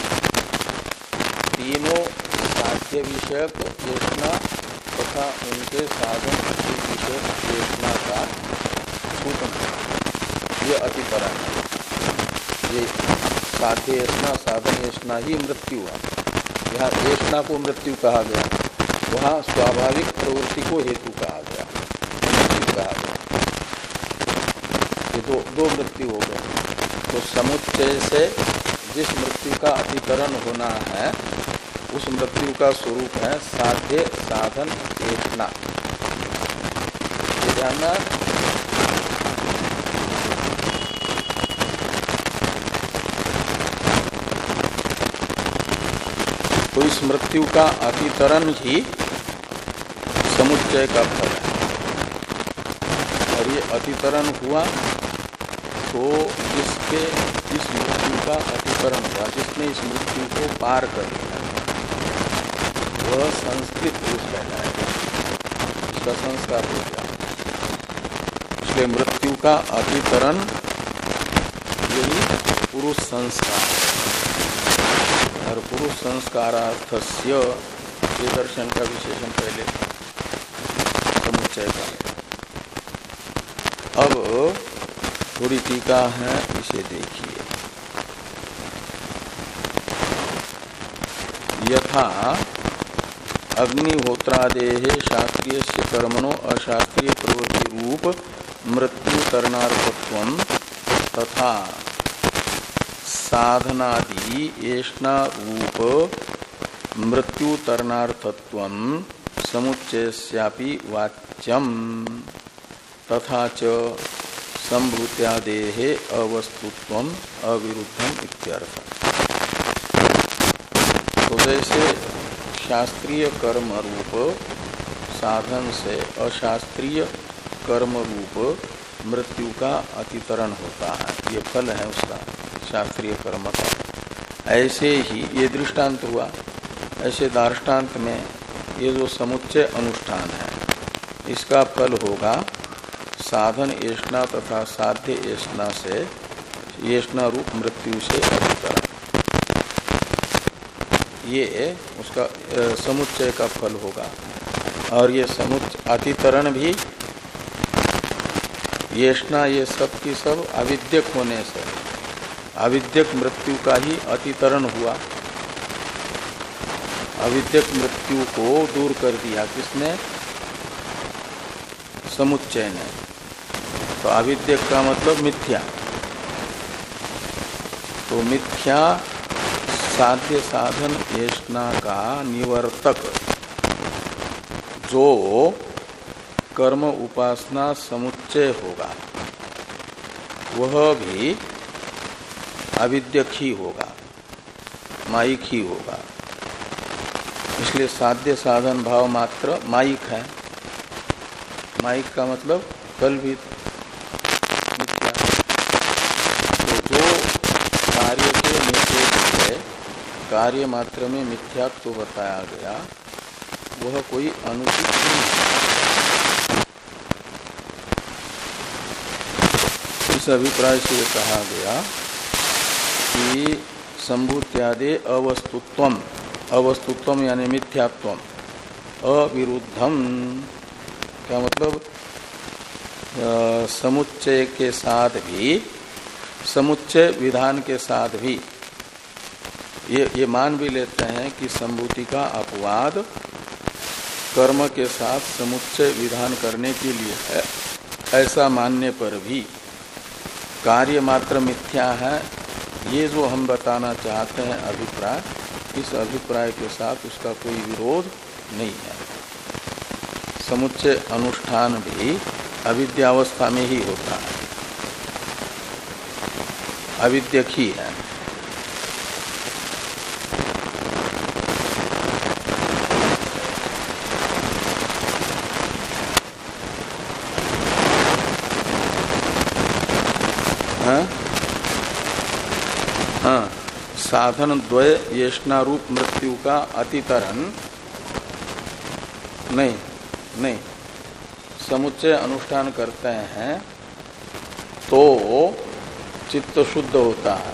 तीनों साध्य विषयक चेतना तथा उनके साधन विषयक चेतना का छूटना, ये अतितरण है। ये साध्य ऐष्णा साधन ऐष्णा ही मृत्यु है। यहाँ ऐष्णा को मृत्यु कहा गया, वहाँ स्वाभाविक प्रवृत्ति को हेतु कहा गया, मृत्यु कहा गया। ये दो दो मृत्यु हो गए। तो समुच्चय से जिस मृत्यु का अतितरण होना है उस मृत्यु का स्वरूप है साध्य साधन ऐष्णा। ये ध्यान में। तो इस मृत्यु का अतितरण ही समुच्चय का फल है। और ये अतितरण हुआ तो जिसके इस मृत्यु का अतिकरण हुआ, जिसने इस मृत्यु को पार कर लिया, वह संस्कृत पुरुष कहलाएगा, उसका संस्कार हो गया। इसलिए मृत्यु का अतितरण यही पुरुष संस्कार, और पुरुष संस्कारार्थस्य ये दर्शन का विशेषण पहले समुच्चय का। अब थोड़ी टीका है, इसे देखिए। यथा अग्निहोत्रादेः शास्त्रीय कर्मणो अशास्त्रीय प्रवृत्ति रूप मृत्यु तरणार्थत्वं तथा साधनादि एष्णा रूप मृत्यु तरणार्थत्वं समुच्चयस्यापि वाच्यम तथा च संभूत्यादेः अवस्तुत्वम अविरुद्धम इत्यर्थ। तो जैसे शास्त्रीय कर्म रूप साधन से अशास्त्रीय कर्म रूप मृत्यु का अतितरण होता है, ये फल है उसका शास्त्रीय कर्म का। ऐसे ही ये दृष्टांत हुआ, ऐसे दार्ष्टान्त में ये जो समुच्चय अनुष्ठान है इसका फल होगा साधन एष्णा तथा साध्य एष्णा से एष्णा रूप मृत्यु से अतितरण। ये उसका समुच्चय का फल होगा। और ये समुच्चय अतितरण भी येष्णा ये सब की सब अविद्यक होने से अविद्यक मृत्यु का ही अतितरण हुआ। अविद्यक मृत्यु को दूर कर दिया किसने? समुच्चय ने। तो अविद्यक का मतलब मिथ्या। तो मिथ्या साध्य साधन येष्णा का निवर्तक जो कर्म उपासना समुच्चय होगा वह भी अविद्यक ही होगा, मायिक ही होगा। इसलिए साध्य साधन भाव मात्र मायिक है। मायिक का मतलब कल्पित मिथ्या। तो जो कार्य के निषेध से कार्य मात्र में मिथ्यात्व बताया गया वह कोई अनुचित नहीं है। इस अभिप्राय से कहा गया कि संभूत्यादि अवस्तुत्वम, अवस्तुत्वम यानी मिथ्यात्वम, अविरुद्धम क्या मतलब समुच्चय के साथ भी, समुच्चय विधान के साथ भी ये ये मान भी लेते हैं कि संभूति का अपवाद कर्म के साथ समुच्चय विधान करने के लिए है। ऐसा मानने पर भी कार्य मात्र मिथ्या है, ये जो हम बताना चाहते हैं अभिप्राय, इस अभिप्राय के साथ उसका कोई विरोध नहीं है। समुच्चय अनुष्ठान भी अविद्यावस्था में ही होता है, अविद्यक ही है। हाँ? हाँ, साधन द्वय येष्णा रूप मृत्यु का अतितरण नहीं, नहीं समुच्चय अनुष्ठान करते हैं तो चित्त शुद्ध होता है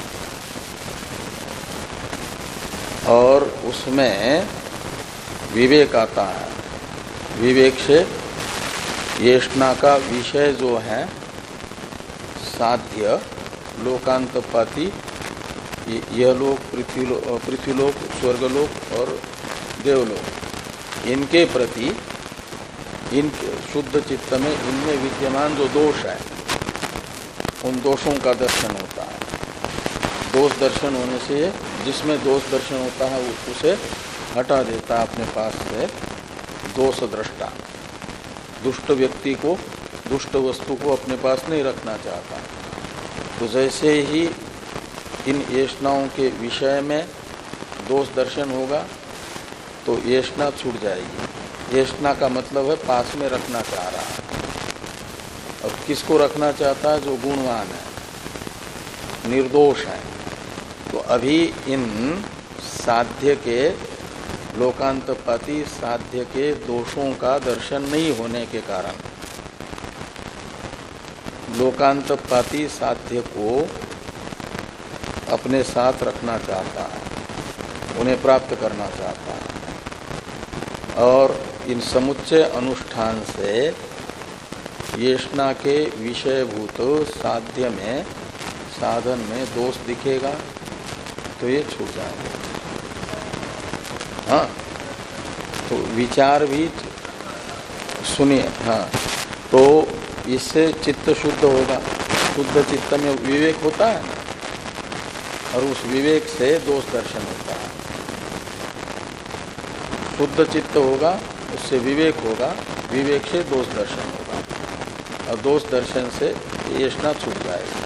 और उसमें विवेक आता है। विवेक से येष्णा का विषय जो है साध्य लोकांतपाती, यह लोक, पृथ्वीलोक, पृथ्वीलोक, स्वर्गलोक और देवलोक, इनके प्रति इन शुद्ध चित्त में इनमें विद्यमान जो दोष है उन दोषों का दर्शन होता है। दोष दर्शन होने से जिसमें दोष दर्शन होता है उसे हटा देता है अपने पास से दोष दृष्टा। दुष्ट व्यक्ति को, दुष्ट वस्तु को अपने पास नहीं रखना चाहता। तो जैसे ही इन येष्णाओं के विषय में दोष दर्शन होगा तो येष्णा छूट जाएगी। येष्णा का मतलब है पास में रखना चाह रहा है। और किसको रखना चाहता है? जो गुणवान है, निर्दोष है। तो अभी इन साध्य के लोकांतपाती साध्य के दोषों का दर्शन नहीं होने के कारण लोकांतपाती साध्य को अपने साथ रखना चाहता है, उन्हें प्राप्त करना चाहता है। और इन समुच्चय अनुष्ठान से येष्णा के विषयभूत साध्य में, साधन में दोष दिखेगा तो ये छूट जाएगा। हाँ, तो विचार भी सुनिए। हाँ, तो इससे चित्त शुद्ध होगा। शुद्ध चित्त में विवेक होता है और उस विवेक से दोष दर्शन होता है। शुद्ध चित्त होगा, उससे विवेक होगा, विवेक से दोष दर्शन होगा और दोष दर्शन से येष्णा छूट जाएगा।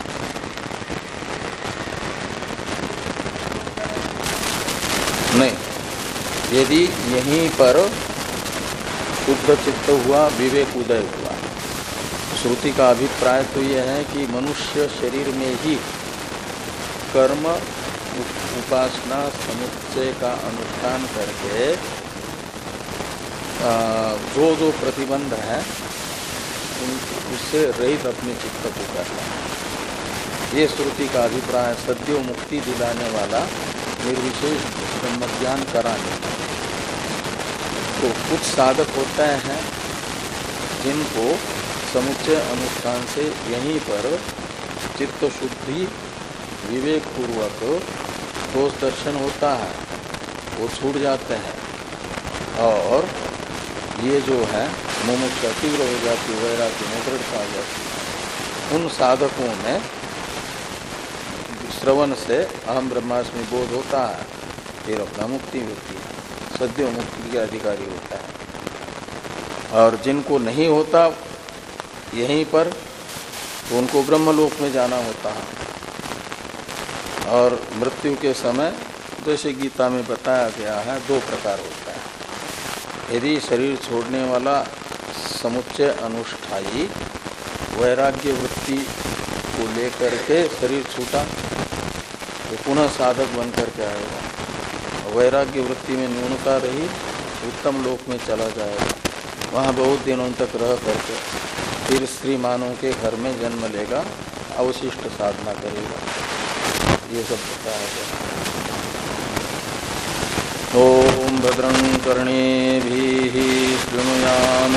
नहीं, यदि यहीं पर शुद्ध चित्त हुआ, विवेक उदय हुआ, श्रुति का अभिप्राय तो यह है कि मनुष्य शरीर में ही कर्म उपासना समुच्चय का अनुष्ठान करके जो जो प्रतिबंध है उससे रहित अपने चित्त को करना है। ये श्रुति का अभिप्राय, सद्यो मुक्ति दिलाने वाला निर्विशेष ब्रह्म ज्ञान कराने। तो कुछ साधक होते हैं जिनको समुच्चय अनुष्ठान से यहीं पर चित्त शुद्धि विवेक पूर्वक दोष दर्शन होता है, वो छूट जाते हैं। और ये जो है मुमुक्षा तीव्र हो जाती, वैराग्य में दृढ़ता आ जाती। उन साधकों में श्रवण से अहम ब्रह्मास्मि बोध होता है, फिर अपना मुक्ति होती है, सद्यो मुक्ति के अधिकारी होता है। और जिनको नहीं होता यहीं पर, तो उनको ब्रह्मलोक में जाना होता है। और मृत्यु के समय जैसे गीता में बताया गया है, दो प्रकार होता है। यदि शरीर छोड़ने वाला समुच्चय अनुष्ठायी वैराग्य वृत्ति को लेकर के शरीर छूटा तो पुनः साधक बन करके आएगा। वैराग्य वृत्ति में न्यूनता रही, उत्तम लोक में चला जाएगा, वहाँ बहुत दिनों तक रह करके फिर स्त्री मानव के घर में जन्म लेगा, अवशिष्ट साधना करेगा। ये सब बताया गया। ओम भद्रं कर्णेभिः शृणुयाम